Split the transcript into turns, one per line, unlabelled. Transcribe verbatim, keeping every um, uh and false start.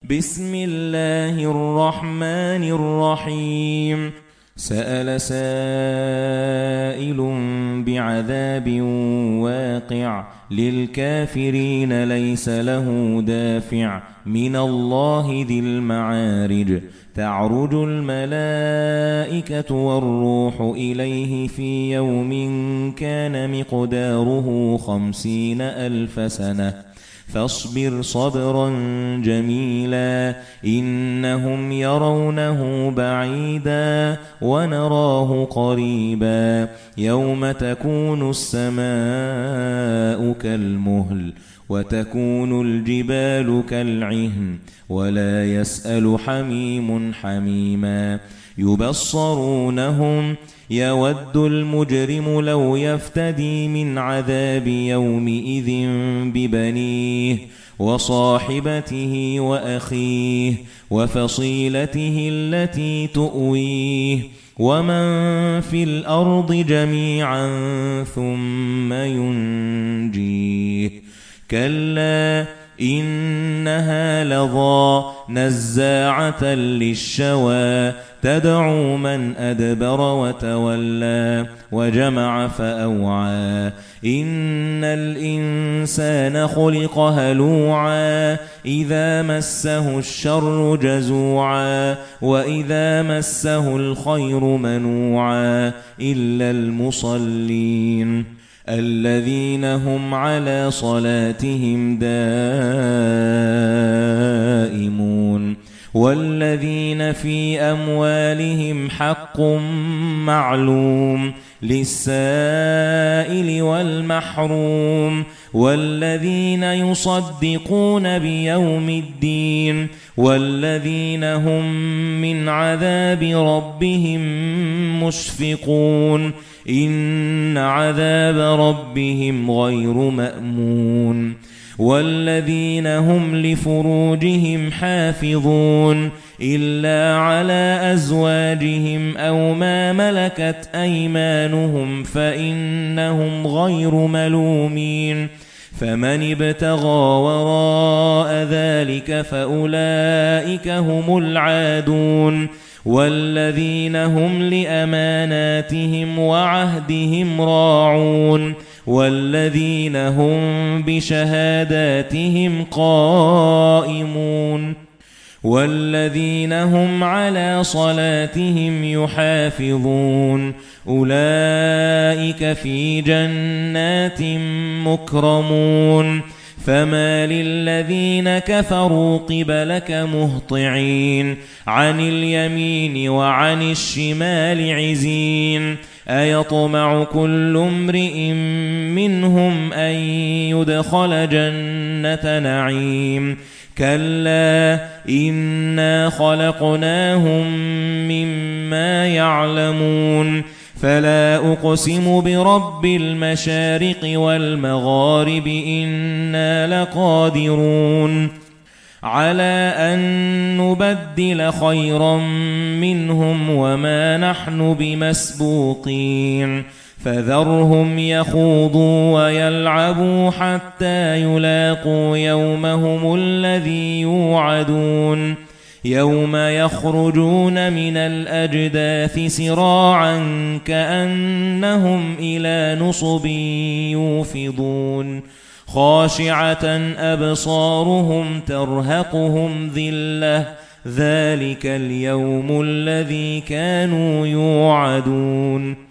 بسم الله الرحمن الرحيم سأل سائل بعذاب واقع للكافرين ليس له دافع من الله ذي المعارج تعرج الملائكة والروح إليه في يوم كان مقداره خمسين ألف سنة فاصبر صبرا جميلا إنهم يرونه بعيدا ونراه قريبا يوم تكون السماء كالمهل وتكون الجبال كالعهن ولا يسأل حميم حميما يبصرونهم يود المجرم لو يفتدي من عذاب يومئذ ببنيه وصاحبته وأخيه وفصيلته التي تؤويه ومن في الأرض جميعا ثم ينجيه كلا إنها لظى نزاعة للشوى تدعو من أدبر وتولى وجمع فأوعى إن الإنسان خلق هلوعا إذا مسه الشر جزوعا وإذا مسه الخير منوعا إلا المصلين الذين هم على صلاتهم دائمون والذين في أموالهم حق معلوم للسائل والمحروم والذين يصدقون بيوم الدين والذين هم من عذاب ربهم مشفقون إن عذاب ربهم غير مأمون والذين هم لفروجهم حافظون إلا على أزواجهم أو ما ملكت أيمانهم فإنهم غير ملومين فمن ابتغى وراء ذلك فأولئك هم العادون والذين هم لأماناتهم وعهدهم راعون والذين هم بشهاداتهم قائمون والذين هم على صلاتهم يحافظون أولئك في جنات مكرمون فما للذين كفروا قبلك مهطعين عن اليمين وعن الشمال عزين أيطمع كل امرئ منهم أن يدخل جنة نعيم كلا إنا خلقناهم مما يعلمون فلا أقسم برب المشارق والمغارب إنا لقادرون على أن نبدل خيرا منهم وما نحن بمسبوقين فذرهم يخوضوا ويلعبوا حتى يلاقوا يومهم الذي يوعدون يوم يخرجون من الأجداث سراعا كأنهم إلى نصب يوفضون خاشعة أبصارهم ترهقهم ذلة ذلك اليوم الذي كانوا يوعدون